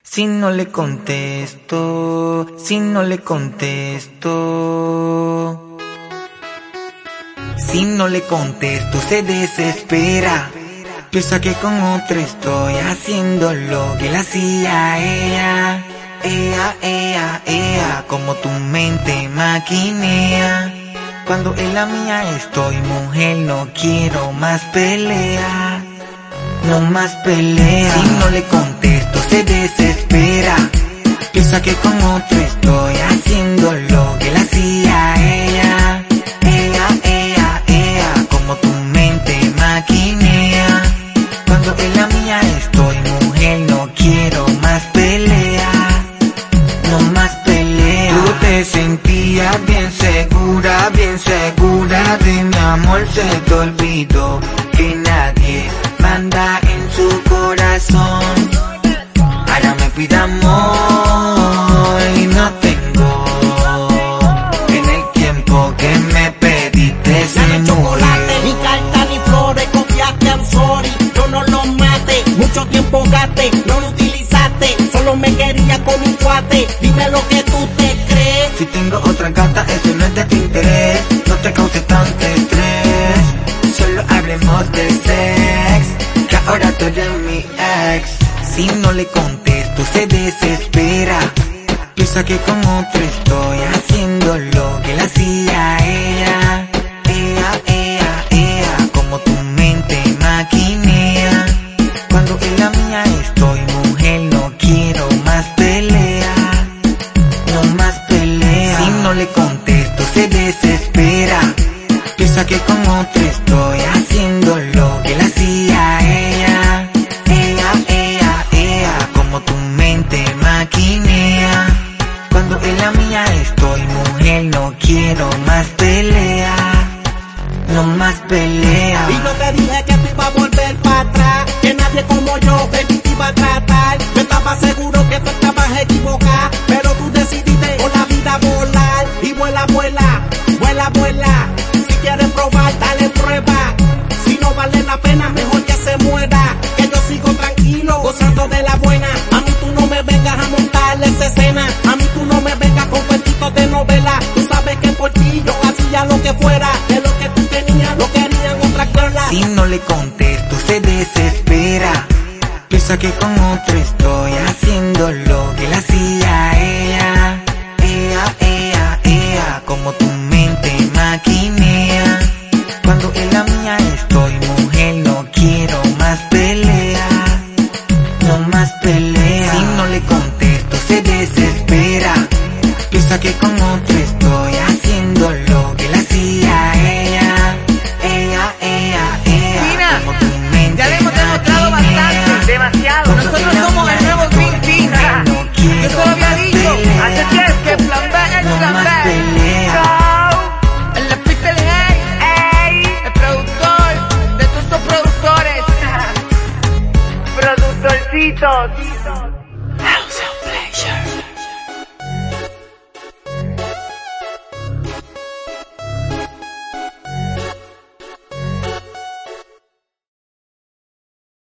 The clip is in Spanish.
Si no le contesto, si no le contesto, si no le contesto se desespera. Piensa que con otra estoy haciendo lo que le hacía a ella. Como tu mente maquinea. Cuando en la mía estoy, mujer, no quiero más pelea. No más pelea. Si no le contesto se desespera. Piensa que con otro estoy haciendo lo que le hacía a ella. Como tu mente maquinea. Cuando en la mía estoy, mujer, no quiero más pelea. No más pelea. Tú te sentías bien segura de mi amor. Se te olvidó que nadie manda en su corazón. Ahora me pide amor y no tengo. En el tiempo que me pediste se murió. Chocolate, ni carta ni flores, confiaste, I'm sorry. Yo no lo maté, mucho tiempo gasté, no lo utilizaste. Solo me quería con un cuate, dime lo que tú te crees. Si tengo otra gata, eso no es de tu interés. No te causes tanto estrés. Solo hablemos de sex, que ahora tú eres mi ex. Si no le contesto se desespera. Piensa que con otro estoy haciendo lo que le hacía a ella. Como tu mente maquinea. Cuando en la mía estoy, mujer, no quiero más pelea. No más pelea. Si no le contesto se desespera. Piensa que con otro estoy haciendo lo que le hacía a ella. Como tu mente maquinea. Cuando en la mía estoy, mujer, no quiero más pelea. No más pelea. Y no te dije que tú ibas a volver para atrás, que nadie como yo, baby, te iba a tratar. Yo estaba seguro que tú estabas equivocada, pero tú decidiste por la vida volar. Y vuela, vuela, vuela, vuela. Si quieres probar, dale prueba. Si no vale la pena, mejor que se muera. Que yo sigo tranquilo, gozando de la buena. A mí tú no me vengas a montarle esa escena. A mí tú no me vengas con cuentitos de novela. Tú sabes que por ti yo hacía lo que fuera. De lo que tú tenías, lo querían otra girl. Si no le contesto se desespera. Piensa que con otro estoy